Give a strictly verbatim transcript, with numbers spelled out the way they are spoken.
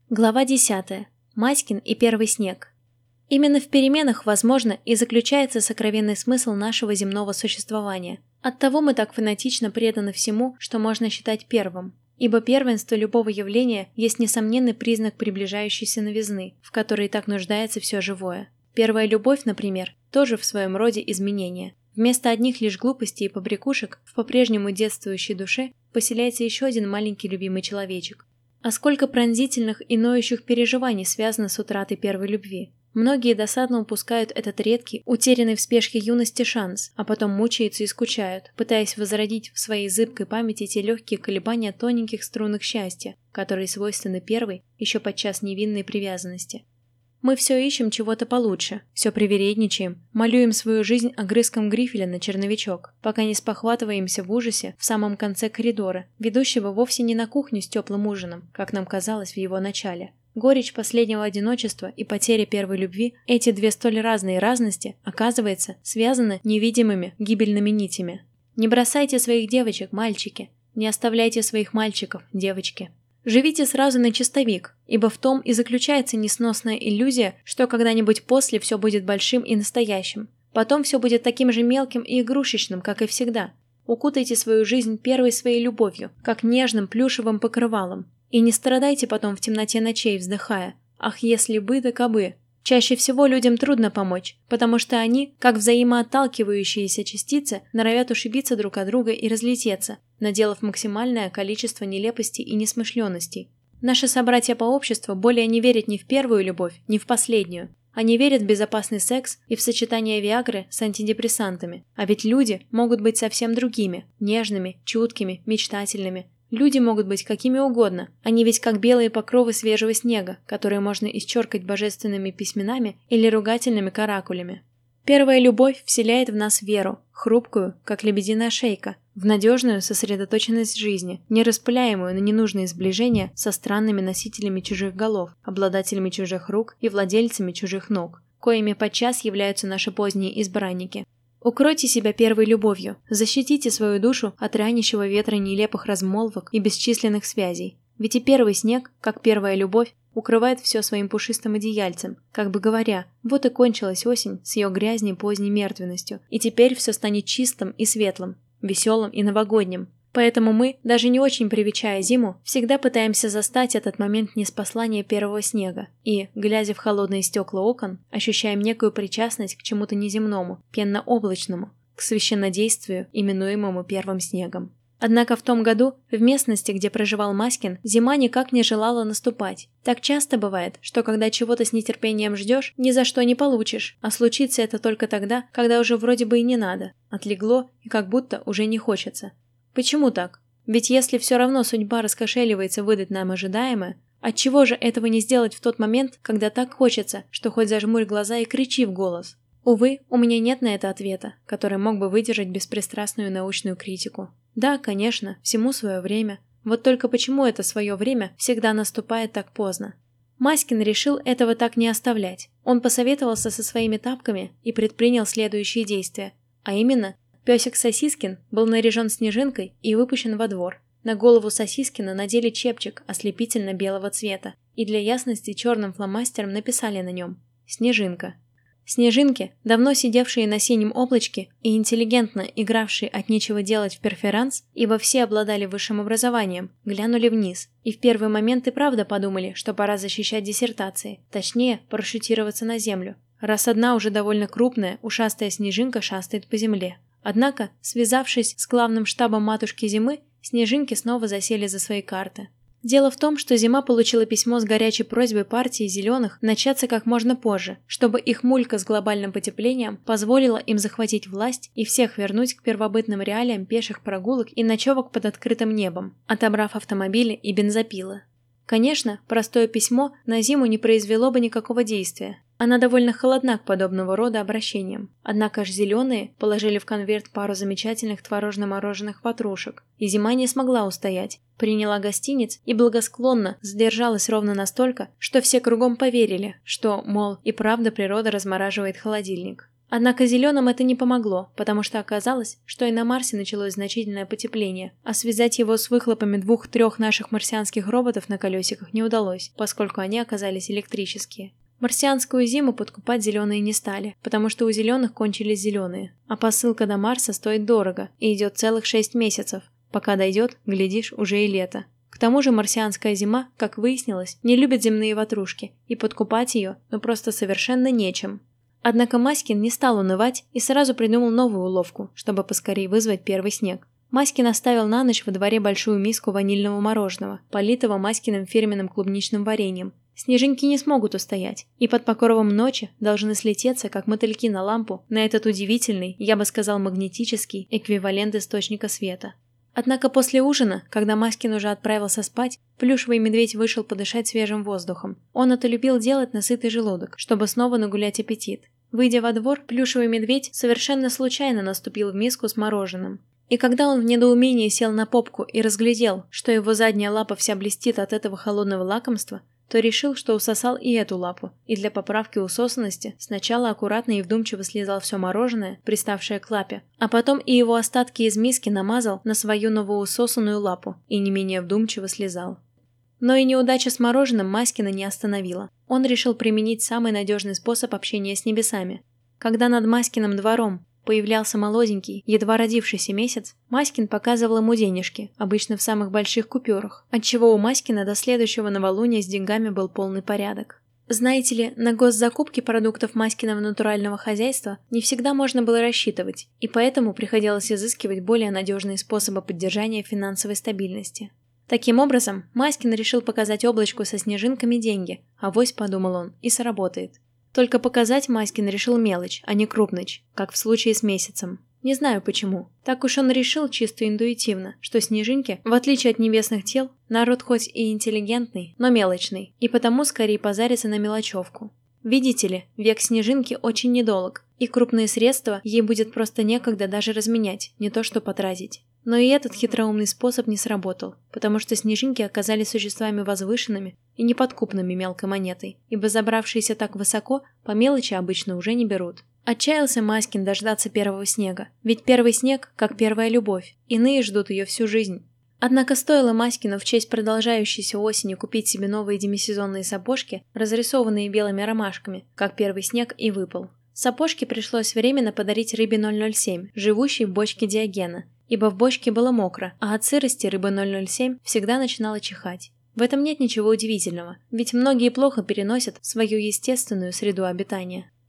Глава десятая. Маськин и первый снег. Именно в переменах, возможно, и заключается сокровенный смысл нашего земного существования. Оттого мы так фанатично преданы всему, что можно считать первым. Ибо первенство любого явления есть несомненный признак приближающейся новизны, в которой так нуждается все живое. Первая любовь, например, тоже в своем роде изменение. Вместо одних лишь глупостей и побрякушек в по-прежнему детствующей душе поселяется еще один маленький любимый человечек. А сколько пронзительных и ноющих переживаний связано с утратой первой любви. Многие досадно упускают этот редкий, утерянный в спешке юности шанс, а потом мучаются и скучают, пытаясь возродить в своей зыбкой памяти те легкие колебания тоненьких струнок счастья, которые свойственны первой, еще подчас невинной привязанности. Мы все ищем чего-то получше, все привередничаем, малюем свою жизнь огрызком грифеля на черновичок, пока не спохватываемся в ужасе в самом конце коридора, ведущего вовсе не на кухню с теплым ужином, как нам казалось в его начале. Горечь последнего одиночества и потеря первой любви, эти две столь разные разности, оказывается, связаны невидимыми гибельными нитями. Не бросайте своих девочек, мальчики, не оставляйте своих мальчиков, девочки. Живите сразу на чистовик, ибо в том и заключается несносная иллюзия, что когда-нибудь после все будет большим и настоящим. Потом все будет таким же мелким и игрушечным, как и всегда. Укутайте свою жизнь первой своей любовью, как нежным плюшевым покрывалом. И не страдайте потом в темноте ночей, вздыхая: «Ах, если бы да кабы». Чаще всего людям трудно помочь, потому что они, как взаимоотталкивающиеся частицы, норовят ушибиться друг от друга и разлететься, наделав максимальное количество нелепостей и несмышленностей. Наши собратья по обществу более не верят ни в первую любовь, ни в последнюю. Они верят в безопасный секс и в сочетание виагры с антидепрессантами. А ведь люди могут быть совсем другими, нежными, чуткими, мечтательными. Люди могут быть какими угодно, они ведь как белые покровы свежего снега, которые можно исчеркать божественными письменами или ругательными каракулями. Первая любовь вселяет в нас веру, хрупкую, как лебединая шейка, в надежную сосредоточенность жизни, не распыляемую на ненужные сближения со странными носителями чужих голов, обладателями чужих рук и владельцами чужих ног, коими подчас являются наши поздние избранники. Укройте себя первой любовью, защитите свою душу от ранящего ветра нелепых размолвок и бесчисленных связей. Ведь и первый снег, как первая любовь, укрывает все своим пушистым одеяльцем, как бы говоря: вот и кончилась осень с ее грязней поздней мертвенностью, и теперь все станет чистым и светлым, веселым и новогодним. Поэтому мы, даже не очень привечая зиму, всегда пытаемся застать этот момент ниспослания первого снега и, глядя в холодные стекла окон, ощущаем некую причастность к чему-то неземному, пенно-облачному, к священнодействию, именуемому первым снегом. Однако в том году, в местности, где проживал Маськин, зима никак не желала наступать. Так часто бывает, что когда чего-то с нетерпением ждешь, ни за что не получишь, а случится это только тогда, когда уже вроде бы и не надо, отлегло и как будто уже не хочется. Почему так? Ведь если все равно судьба раскошеливается выдать нам ожидаемое, отчего же этого не сделать в тот момент, когда так хочется, что хоть зажмурь глаза и кричи в голос? Увы, у меня нет на это ответа, который мог бы выдержать беспристрастную научную критику. Да, конечно, всему свое время. Вот только почему это свое время всегда наступает так поздно? Маськин решил этого так не оставлять. Он посоветовался со своими тапками и предпринял следующие действия, а именно: песик Сосискин был наряжен снежинкой и выпущен во двор. На голову Сосискина надели чепчик ослепительно-белого цвета и для ясности черным фломастером написали на нем «Снежинка». Снежинки, давно сидевшие на синем облачке и интеллигентно игравшие от нечего делать в перферанс, ибо все обладали высшим образованием, глянули вниз и в первый момент и правда подумали, что пора защищать диссертации, точнее, парашютироваться на землю, раз одна уже довольно крупная, ушастая снежинка шастает по земле. Однако, связавшись с главным штабом матушки Зимы, снежинки снова засели за свои карты. Дело в том, что Зима получила письмо с горячей просьбой партии «Зеленых» начаться как можно позже, чтобы их мулька с глобальным потеплением позволила им захватить власть и всех вернуть к первобытным реалиям пеших прогулок и ночевок под открытым небом, отобрав автомобили и бензопилы. Конечно, простое письмо на Зиму не произвело бы никакого действия. Она довольно холодна к подобного рода обращениям. Однако ж «Зеленые» положили в конверт пару замечательных творожно-мороженых ватрушек, и Зима не смогла устоять. Приняла гостиниц и благосклонно сдержалась ровно настолько, что все кругом поверили, что, мол, и правда природа размораживает холодильник. Однако зеленым это не помогло, потому что оказалось, что и на Марсе началось значительное потепление, а связать его с выхлопами двух-трех наших марсианских роботов на колесиках не удалось, поскольку они оказались электрические. Марсианскую зиму подкупать зеленые не стали, потому что у зеленых кончились зеленые, а посылка до Марса стоит дорого и идет целых шесть месяцев. Пока дойдет, глядишь, уже и лето. К тому же марсианская зима, как выяснилось, не любит земные ватрушки, и подкупать ее ну просто совершенно нечем. Однако Маськин не стал унывать и сразу придумал новую уловку, чтобы поскорее вызвать первый снег. Маськин оставил на ночь во дворе большую миску ванильного мороженого, политого Маськиным фирменным клубничным вареньем. Снежинки не смогут устоять, и под покровом ночи должны слететься, как мотыльки на лампу, на этот удивительный, я бы сказал магнетический, эквивалент источника света. Однако после ужина, когда Маськин уже отправился спать, плюшевый медведь вышел подышать свежим воздухом. Он это любил делать на сытый желудок, чтобы снова нагулять аппетит. Выйдя во двор, плюшевый медведь совершенно случайно наступил в миску с мороженым. И когда он в недоумении сел на попку и разглядел, что его задняя лапа вся блестит от этого холодного лакомства, то решил, что усосал и эту лапу, и для поправки усосанности сначала аккуратно и вдумчиво слезал все мороженое, приставшее к лапе, а потом и его остатки из миски намазал на свою новоусосанную лапу и не менее вдумчиво слезал. Но и неудача с мороженым Маськина не остановила. Он решил применить самый надежный способ общения с небесами. Когда над Маськиным двором появлялся молоденький, едва родившийся месяц, Маськин показывал ему денежки, обычно в самых больших купюрах, отчего у Маськина до следующего новолуния с деньгами был полный порядок. Знаете ли, на госзакупки продуктов Маськиного натурального хозяйства не всегда можно было рассчитывать, и поэтому приходилось изыскивать более надежные способы поддержания финансовой стабильности. Таким образом, Маськин решил показать облачку со снежинками деньги, авось, подумал он, и сработает. Только показать Маськин решил мелочь, а не крупночь, как в случае с месяцем. Не знаю почему. Так уж он решил чисто интуитивно, что снежинки, в отличие от небесных тел, народ хоть и интеллигентный, но мелочный, и потому скорее позарится на мелочевку. Видите ли, век снежинки очень недолг, и крупные средства ей будет просто некогда даже разменять, не то что потратить. Но и этот хитроумный способ не сработал, потому что снежинки оказались существами возвышенными и неподкупными мелкой монетой, ибо забравшиеся так высоко по мелочи обычно уже не берут. Отчаялся Маськин дождаться первого снега, ведь первый снег как первая любовь, иные ждут ее всю жизнь. Однако стоило Маськину в честь продолжающейся осени купить себе новые демисезонные сапожки, разрисованные белыми ромашками, как первый снег и выпал. Сапожки пришлось временно подарить рыбе ноль ноль семь, живущей в бочке Диогена, ибо в бочке было мокро, а от сырости рыба ноль ноль семь всегда начинала чихать. В этом нет ничего удивительного, ведь многие плохо переносят свою естественную среду обитания.